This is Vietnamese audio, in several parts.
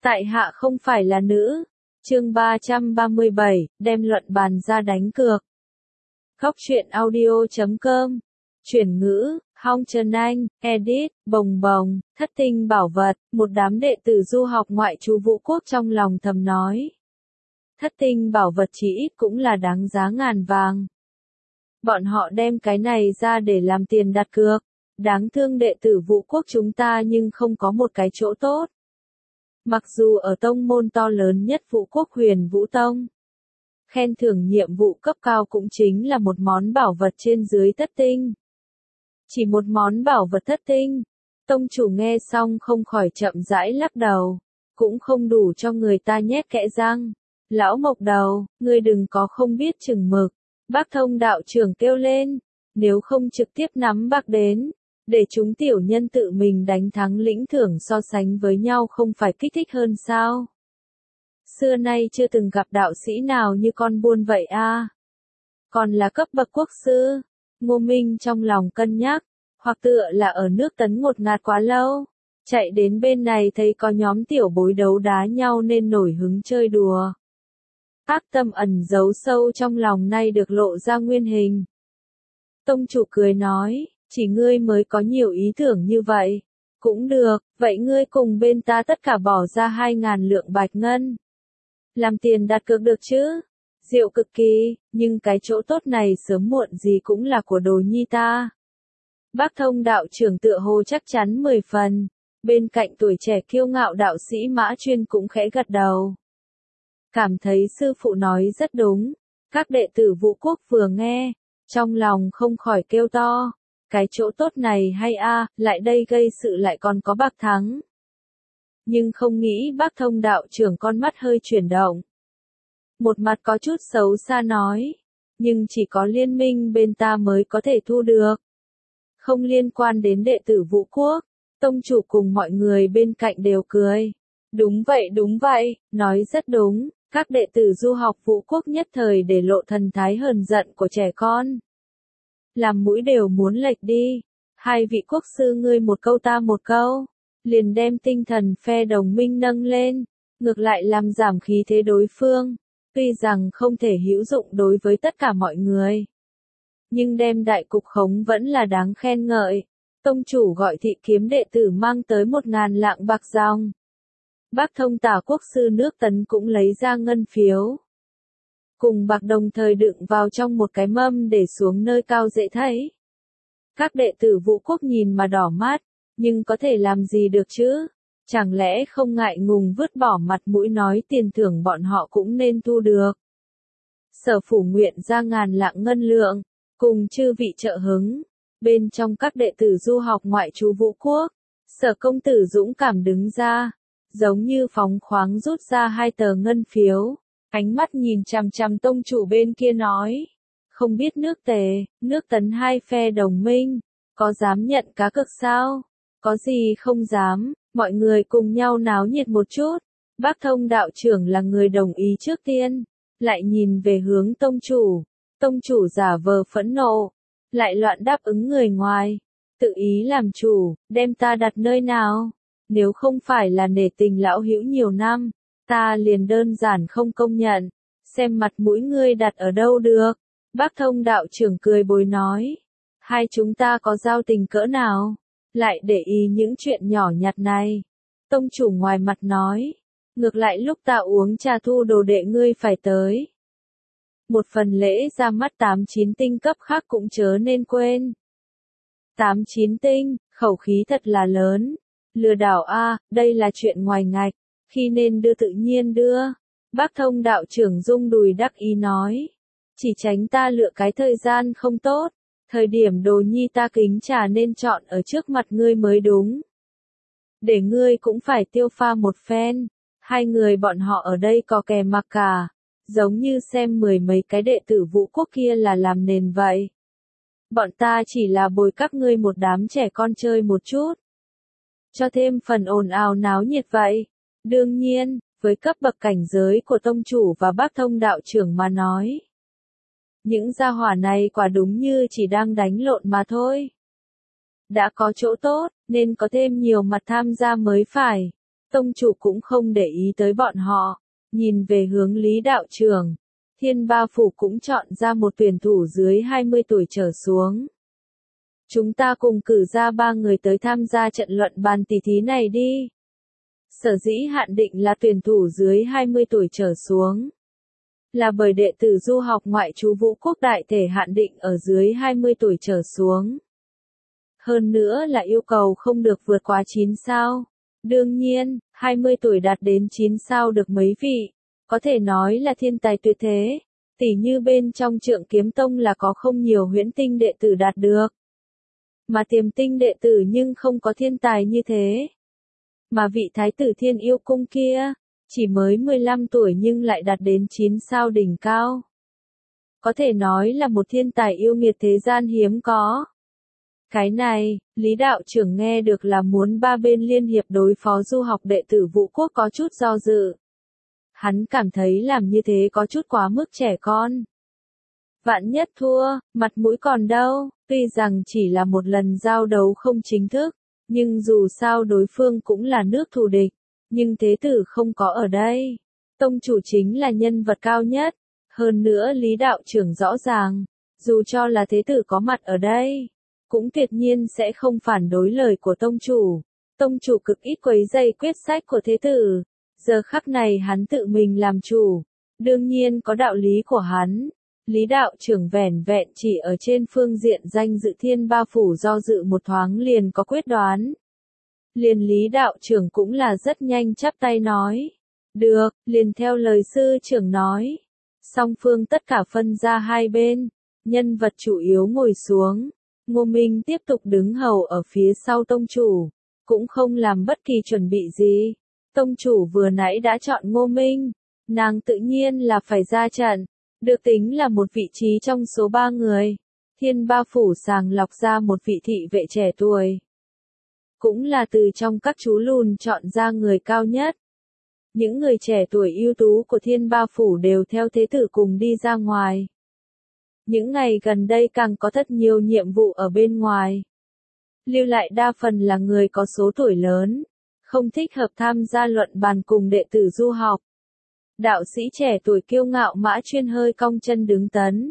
Tại hạ không phải là nữ. Chương 337, đem luận bàn ra đánh cược. Góc truyện audio.com. Chuyển ngữ, Hong Trần Anh, edit, bồng bồng, thất tinh bảo vật, một đám đệ tử du học ngoại trú Vũ Quốc trong lòng thầm nói. Thất tinh bảo vật chỉ ít cũng là đáng giá ngàn vàng. Bọn họ đem cái này ra để làm tiền đặt cược. Đáng thương đệ tử Vũ Quốc chúng ta nhưng không có một cái chỗ tốt. Mặc dù ở tông môn to lớn nhất Vũ Quốc Huyền Vũ Tông, khen thưởng nhiệm vụ cấp cao cũng chính là một món bảo vật trên dưới thất tinh. Chỉ một món bảo vật thất tinh, tông chủ nghe xong không khỏi chậm rãi lắc đầu, cũng không đủ cho người ta nhét kẽ răng. Lão Mộc Đầu, ngươi đừng có không biết chừng mực. Bác Thông đạo trưởng kêu lên, nếu không trực tiếp nắm bạc đến, để chúng tiểu nhân tự mình đánh thắng lĩnh thưởng so sánh với nhau không phải kích thích hơn sao? Xưa nay chưa từng gặp đạo sĩ nào như con buôn vậy a. Còn là cấp bậc quốc sư. Ngô Minh trong lòng cân nhắc, hoặc tựa là ở nước Tấn ngột ngạt quá lâu, chạy đến bên này thấy có nhóm tiểu bối đấu đá nhau nên nổi hứng chơi đùa. Ác tâm ẩn giấu sâu trong lòng nay được lộ ra nguyên hình. Tông chủ cười nói, chỉ ngươi mới có nhiều ý tưởng như vậy. Cũng được, vậy ngươi cùng bên ta tất cả bỏ ra 2.000 lượng bạch ngân. Làm tiền đặt cược được chứ? Diệu cực kỳ, nhưng cái chỗ tốt này sớm muộn gì cũng là của đồ nhi ta. Bác Thông đạo trưởng tựa hồ chắc chắn 10 phần. Bên cạnh tuổi trẻ kiêu ngạo đạo sĩ Mã Chuyên cũng khẽ gật đầu. Cảm thấy sư phụ nói rất đúng. Các đệ tử Vũ Quốc vừa nghe, trong lòng không khỏi kêu to. Cái chỗ tốt này hay a, lại đây gây sự lại còn có bạc thắng. Nhưng không nghĩ bác Thông đạo trưởng con mắt hơi chuyển động. Một mặt có chút xấu xa nói, nhưng chỉ có liên minh bên ta mới có thể thu được. Không liên quan đến đệ tử Vũ Quốc, tông chủ cùng mọi người bên cạnh đều cười. Đúng vậy, nói rất đúng, các đệ tử du học Vũ Quốc nhất thời để lộ thần thái hờn giận của trẻ con. Làm mũi đều muốn lệch đi, hai vị quốc sư ngươi một câu ta một câu, liền đem tinh thần phe đồng minh nâng lên, ngược lại làm giảm khí thế đối phương, tuy rằng không thể hữu dụng đối với tất cả mọi người. Nhưng đem đại cục khống vẫn là đáng khen ngợi, tông chủ gọi thị kiếm đệ tử mang tới 1.000 lạng bạc dòng. Bác Thông tả quốc sư nước Tấn cũng lấy ra ngân phiếu. Cùng bạc đồng thời đựng vào trong một cái mâm để xuống nơi cao dễ thấy. Các đệ tử Vũ Quốc nhìn mà đỏ mắt, nhưng có thể làm gì được chứ? Chẳng lẽ không ngại ngùng vứt bỏ mặt mũi nói tiền thưởng bọn họ cũng nên thu được. Sở phủ nguyện ra 1.000 lạng ngân lượng, cùng chư vị trợ hứng. Bên trong các đệ tử du học ngoại trú Vũ Quốc, Sở công tử dũng cảm đứng ra, giống như phóng khoáng rút ra 2 tờ ngân phiếu. Ánh mắt nhìn chằm chằm tông chủ bên kia nói, không biết nước Tề, nước Tấn hai phe đồng minh, có dám nhận cá cược sao? Có gì không dám, mọi người cùng nhau náo nhiệt một chút. Bác Thông đạo trưởng là người đồng ý trước tiên, lại nhìn về hướng tông chủ giả vờ phẫn nộ, lại loạn đáp ứng người ngoài, tự ý làm chủ, đem ta đặt nơi nào? Nếu không phải là nể tình lão hữu nhiều năm, ta liền đơn giản không công nhận, xem mặt mũi ngươi đặt ở đâu được. Bác Thông đạo trưởng cười bồi nói, hai chúng ta có giao tình cỡ nào, lại để ý những chuyện nhỏ nhặt này. Tông chủ ngoài mặt nói, ngược lại lúc ta uống trà thu đồ đệ ngươi phải tới. Một phần lễ ra mắt 8-9 tinh cấp khác cũng chớ nên quên. 8-9 tinh, khẩu khí thật là lớn. Lừa đảo a, đây là chuyện ngoài ngạch. Khi nên đưa tự nhiên đưa. Bác Thông đạo trưởng rung đùi đắc ý nói. Chỉ tránh ta lựa cái thời gian không tốt. Thời điểm đồ nhi ta kính trà nên chọn ở trước mặt ngươi mới đúng. Để ngươi cũng phải tiêu pha một phen. Hai người bọn họ ở đây có kè mặc cả. Giống như xem 10 mấy cái đệ tử Vũ Quốc kia là làm nền vậy. Bọn ta chỉ là bồi các ngươi một đám trẻ con chơi một chút. Cho thêm phần ồn ào náo nhiệt vậy. Đương nhiên, với cấp bậc cảnh giới của tông chủ và bác Thông đạo trưởng mà nói. Những gia hỏa này quả đúng như chỉ đang đánh lộn mà thôi. Đã có chỗ tốt, nên có thêm nhiều mặt tham gia mới phải. Tông chủ cũng không để ý tới bọn họ, nhìn về hướng Lý đạo trưởng. Thiên Ba Phủ cũng chọn ra một tuyển thủ dưới 20 tuổi trở xuống. Chúng ta cùng cử ra 3 người tới tham gia trận luận bàn tỷ thí này đi. Sở dĩ hạn định là tuyển thủ dưới 20 tuổi trở xuống. Là bởi đệ tử du học ngoại trú Vũ Quốc đại thể hạn định ở dưới 20 tuổi trở xuống. Hơn nữa là yêu cầu không được vượt quá 9 sao. Đương nhiên, 20 tuổi đạt đến 9 sao được mấy vị, có thể nói là thiên tài tuyệt thế. Tỉ như bên trong Trượng Kiếm Tông là có không nhiều huyễn tinh đệ tử đạt được. Mà tiềm tinh đệ tử nhưng không có thiên tài như thế. Mà vị thái tử Thiên Yêu Cung kia, chỉ mới 15 tuổi nhưng lại đạt đến 9 sao đỉnh cao. Có thể nói là một thiên tài yêu nghiệt thế gian hiếm có. Cái này, Lý đạo trưởng nghe được là muốn 3 bên liên hiệp đối phó du học đệ tử Vũ Quốc có chút do dự. Hắn cảm thấy làm như thế có chút quá mức trẻ con. Vạn nhất thua, mặt mũi còn đâu, tuy rằng chỉ là một lần giao đấu không chính thức, nhưng dù sao đối phương cũng là nước thù địch, nhưng thế tử không có ở đây. Tông chủ chính là nhân vật cao nhất, hơn nữa Lý đạo trưởng rõ ràng, dù cho là thế tử có mặt ở đây, cũng tuyệt nhiên sẽ không phản đối lời của tông chủ. Tông chủ cực ít quấy rầy quyết sách của thế tử, giờ khắc này hắn tự mình làm chủ, đương nhiên có đạo lý của hắn. Lý đạo trưởng vẻn vẹn chỉ ở trên phương diện danh dự Thiên Ba Phủ do dự một thoáng liền có quyết đoán. Liền Lý đạo trưởng cũng là rất nhanh chắp tay nói. Được, liền theo lời sư trưởng nói. Song phương tất cả phân ra hai bên, nhân vật chủ yếu ngồi xuống. Ngô Minh tiếp tục đứng hầu ở phía sau tông chủ, cũng không làm bất kỳ chuẩn bị gì. Tông chủ vừa nãy đã chọn Ngô Minh, nàng tự nhiên là phải ra trận. Được tính là một vị trí trong số 3 người. Thiên Ba Phủ sàng lọc ra một vị thị vệ trẻ tuổi. Cũng là từ trong các chú lùn chọn ra người cao nhất. Những người trẻ tuổi ưu tú của Thiên Ba Phủ đều theo thế tử cùng đi ra ngoài. Những ngày gần đây càng có rất nhiều nhiệm vụ ở bên ngoài. Lưu lại đa phần là người có số tuổi lớn, không thích hợp tham gia luận bàn cùng đệ tử du học. Đạo sĩ trẻ tuổi kiêu ngạo Mã Chuyên hơi cong chân đứng tấn.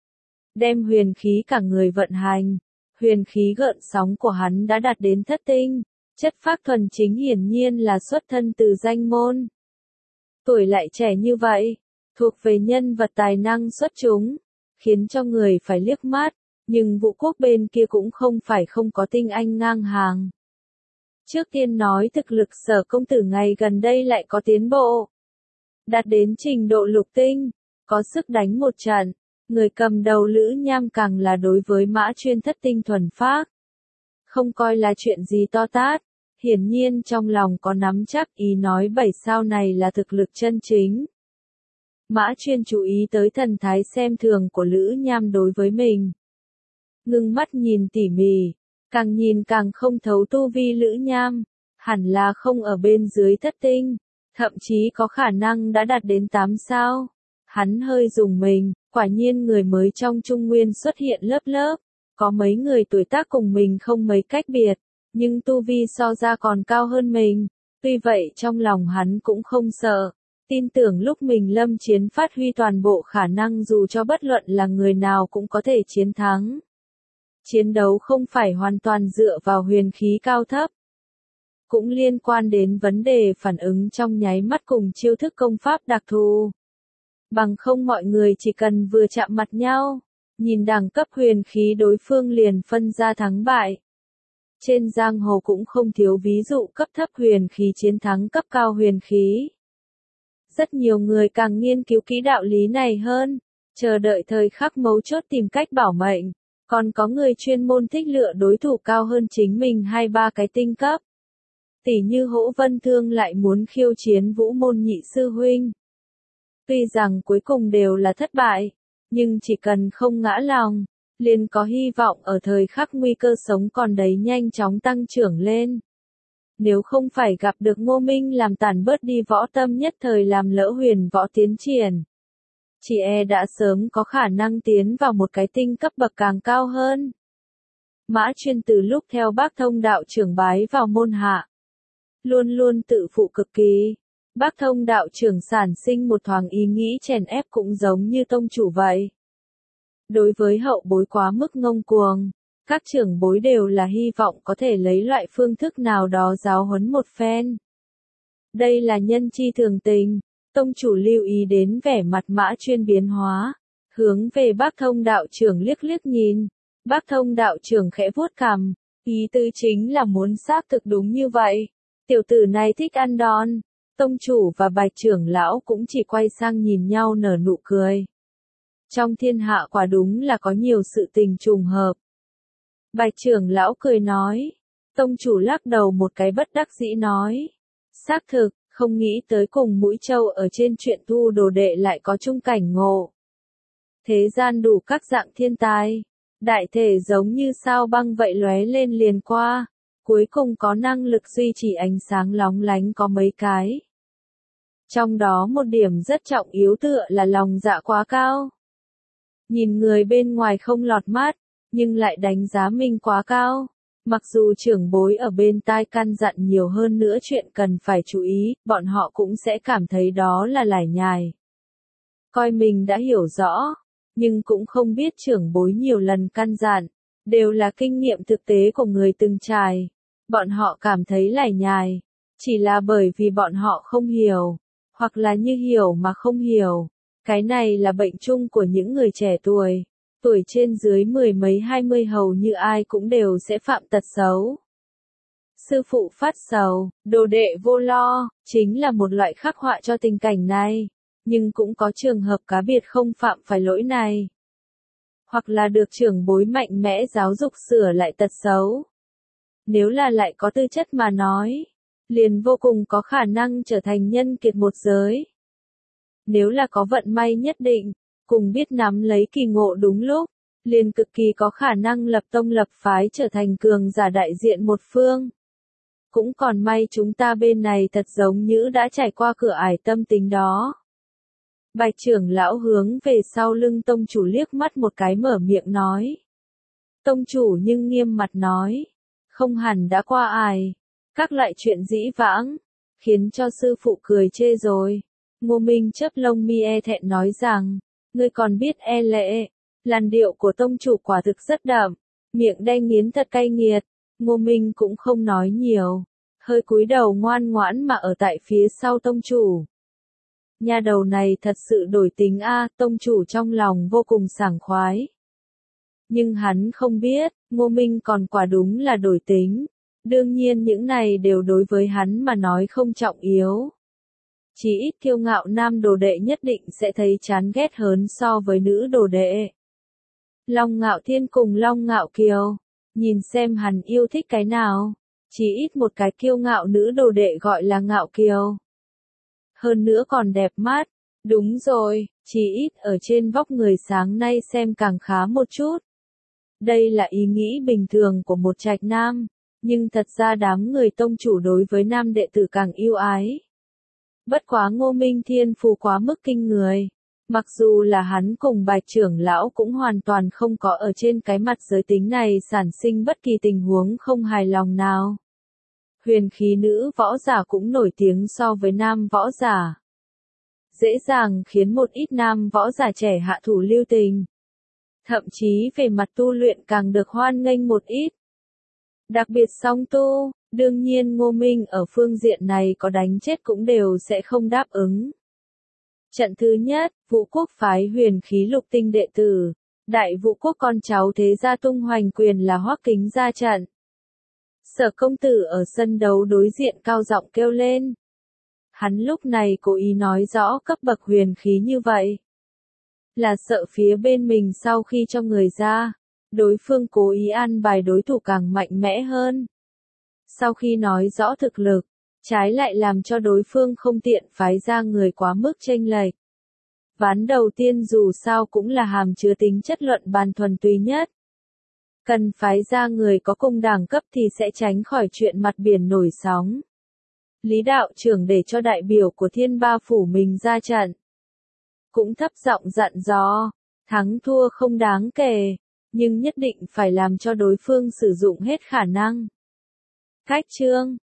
Đem huyền khí cả người vận hành. Huyền khí gợn sóng của hắn đã đạt đến thất tinh. Chất phác thuần chính hiển nhiên là xuất thân từ danh môn. Tuổi lại trẻ như vậy, thuộc về nhân vật tài năng xuất chúng, khiến cho người phải liếc mắt. Nhưng Vũ Quốc bên kia cũng không phải không có tinh anh ngang hàng. Trước tiên nói thực lực Sở công tử ngày gần đây lại có tiến bộ. Đạt đến trình độ lục tinh, có sức đánh một trận, người cầm đầu Lữ Nham càng là đối với Mã Chuyên thất tinh thuần phác. Không coi là chuyện gì to tát, hiển nhiên trong lòng có nắm chắc ý nói 7 sao này là thực lực chân chính. Mã Chuyên chú ý tới thần thái xem thường của Lữ Nham đối với mình. Ngưng mắt nhìn tỉ mỉ, càng nhìn càng không thấu tu vi Lữ Nham, hẳn là không ở bên dưới thất tinh. Thậm chí có khả năng đã đạt đến 8 sao. Hắn hơi rùng mình, quả nhiên người mới trong Trung Nguyên xuất hiện lớp lớp. Có mấy người tuổi tác cùng mình không mấy cách biệt, nhưng tu vi so ra còn cao hơn mình. Tuy vậy trong lòng hắn cũng không sợ. Tin tưởng lúc mình lâm chiến phát huy toàn bộ khả năng dù cho bất luận là người nào cũng có thể chiến thắng. Chiến đấu không phải hoàn toàn dựa vào huyền khí cao thấp. Cũng liên quan đến vấn đề phản ứng trong nháy mắt cùng chiêu thức công pháp đặc thù. Bằng không mọi người chỉ cần vừa chạm mặt nhau, nhìn đẳng cấp huyền khí đối phương liền phân ra thắng bại. Trên giang hồ cũng không thiếu ví dụ cấp thấp huyền khí chiến thắng cấp cao huyền khí. Rất nhiều người càng nghiên cứu kỹ đạo lý này hơn, chờ đợi thời khắc mấu chốt tìm cách bảo mệnh. Còn có người chuyên môn thích lựa đối thủ cao hơn chính mình 2-3 cái tinh cấp. Tỉ như Hỗ Vân Thương lại muốn khiêu chiến Vũ Môn nhị sư huynh. Tuy rằng cuối cùng đều là thất bại, nhưng chỉ cần không ngã lòng, liền có hy vọng ở thời khắc nguy cơ sống còn đấy nhanh chóng tăng trưởng lên. Nếu không phải gặp được Ngô Minh làm tàn bớt đi võ tâm nhất thời làm lỡ huyền võ tiến triển, chị đã sớm có khả năng tiến vào một cái tinh cấp bậc càng cao hơn. Mã Chuyên từ lúc theo Bác Thông đạo trưởng bái vào môn hạ, luôn luôn tự phụ cực kỳ. Bác Thông đạo trưởng sản sinh một thoáng ý nghĩ chèn ép cũng giống như tông chủ vậy. Đối với hậu bối quá mức ngông cuồng, các trưởng bối đều là hy vọng có thể lấy loại phương thức nào đó giáo huấn một phen. Đây là nhân chi thường tình, tông chủ lưu ý đến vẻ mặt Mã Chuyên biến hóa, hướng về bác Thông đạo trưởng liếc liếc nhìn. Bác Thông đạo trưởng khẽ vuốt cằm, ý tứ chính là muốn xác thực đúng như vậy. Tiểu tử này thích ăn đòn. Tông chủ và Bạch trưởng lão cũng chỉ quay sang nhìn nhau nở nụ cười. Trong thiên hạ quả đúng là có nhiều sự tình trùng hợp. Bạch trưởng lão cười nói. Tông chủ lắc đầu một cái bất đắc dĩ nói. Xác thực, không nghĩ tới cùng Mũi Châu ở trên chuyện thu đồ đệ lại có chung cảnh ngộ. Thế gian đủ các dạng thiên tài. Đại thể giống như sao băng vậy lóe lên liền qua. Cuối cùng có năng lực duy trì ánh sáng lóng lánh có mấy cái. Trong đó một điểm rất trọng yếu tựa là lòng dạ quá cao. Nhìn người bên ngoài không lọt mắt, nhưng lại đánh giá mình quá cao. Mặc dù trưởng bối ở bên tai căn dặn nhiều hơn nữa chuyện cần phải chú ý, bọn họ cũng sẽ cảm thấy đó là lải nhải. Coi mình đã hiểu rõ, nhưng cũng không biết trưởng bối nhiều lần căn dặn, đều là kinh nghiệm thực tế của người từng trải. Bọn họ cảm thấy lải nhải, chỉ là bởi vì bọn họ không hiểu, hoặc là như hiểu mà không hiểu. Cái này là bệnh chung của những người trẻ tuổi. Tuổi trên dưới 10 mấy 20 hầu như ai cũng đều sẽ phạm tật xấu. Sư phụ phát sầu, đồ đệ vô lo, chính là một loại khắc họa cho tình cảnh này. Nhưng cũng có trường hợp cá biệt không phạm phải lỗi này. Hoặc là được trưởng bối mạnh mẽ giáo dục sửa lại tật xấu. Nếu là lại có tư chất mà nói, liền vô cùng có khả năng trở thành nhân kiệt một giới. Nếu là có vận may nhất định, cùng biết nắm lấy kỳ ngộ đúng lúc, liền cực kỳ có khả năng lập tông lập phái trở thành cường giả đại diện một phương. Cũng còn may chúng ta bên này thật giống như đã trải qua cửa ải tâm tính đó. Bạch trưởng lão hướng về sau lưng tông chủ liếc mắt một cái mở miệng nói. Tông chủ nhưng nghiêm mặt nói, không hẳn đã qua ải, các loại chuyện dĩ vãng, khiến cho sư phụ cười chê rồi. Ngô Minh chớp lông mi e thẹn nói rằng, ngươi còn biết e lệ, làn điệu của tông chủ quả thực rất đậm, miệng đay nghiến thật cay nghiệt. Ngô Minh cũng không nói nhiều, hơi cúi đầu ngoan ngoãn mà ở tại phía sau tông chủ. Nhà đầu này thật sự đổi tính a, tông chủ trong lòng vô cùng sảng khoái. Nhưng hắn không biết, Ngô Minh còn quả đúng là đổi tính. Đương nhiên những này đều đối với hắn mà nói không trọng yếu. Chỉ ít kiêu ngạo nam đồ đệ nhất định sẽ thấy chán ghét hơn so với nữ đồ đệ. Long Ngạo Thiên cùng Long Ngạo Kiều, nhìn xem hắn yêu thích cái nào. Chỉ ít một cái kiêu ngạo nữ đồ đệ gọi là Ngạo Kiều. Hơn nữa còn đẹp mắt. Đúng rồi, chỉ ít ở trên vóc người sáng nay xem càng khá một chút. Đây là ý nghĩ bình thường của một trạch nam, nhưng thật ra đám người tông chủ đối với nam đệ tử càng yêu ái. Bất quá Ngô Minh thiên phù quá mức kinh người. Mặc dù là hắn cùng Bạch trưởng lão cũng hoàn toàn không có ở trên cái mặt giới tính này sản sinh bất kỳ tình huống không hài lòng nào. Huyền khí nữ võ giả cũng nổi tiếng so với nam võ giả. Dễ dàng khiến một ít nam võ giả trẻ hạ thủ lưu tình. Thậm chí về mặt tu luyện càng được hoan nghênh một ít. Đặc biệt song tu, đương nhiên Ngô Minh ở phương diện này có đánh chết cũng đều sẽ không đáp ứng. Trận thứ nhất, Vũ Quốc phái huyền khí lục tinh đệ tử. Đại Vũ Quốc con cháu thế gia tung hoành quyền là Hoắc Kính ra trận. Sở công tử ở sân đấu đối diện cao giọng kêu lên. Hắn lúc này cố ý nói rõ cấp bậc huyền khí như vậy. Là sợ phía bên mình sau khi cho người ra, đối phương cố ý an bài đối thủ càng mạnh mẽ hơn. Sau khi nói rõ thực lực, trái lại làm cho đối phương không tiện phái ra người quá mức chênh lệch. Ván đầu tiên dù sao cũng là hàm chứa tính chất luận bàn thuần túy nhất. Cần phái ra người có cùng đẳng cấp thì sẽ tránh khỏi chuyện mặt biển nổi sóng. Lý đạo trưởng để cho đại biểu của Thiên Ba Phủ mình ra trận. Cũng thấp giọng dặn dò, thắng thua không đáng kể, nhưng nhất định phải làm cho đối phương sử dụng hết khả năng. Cách chương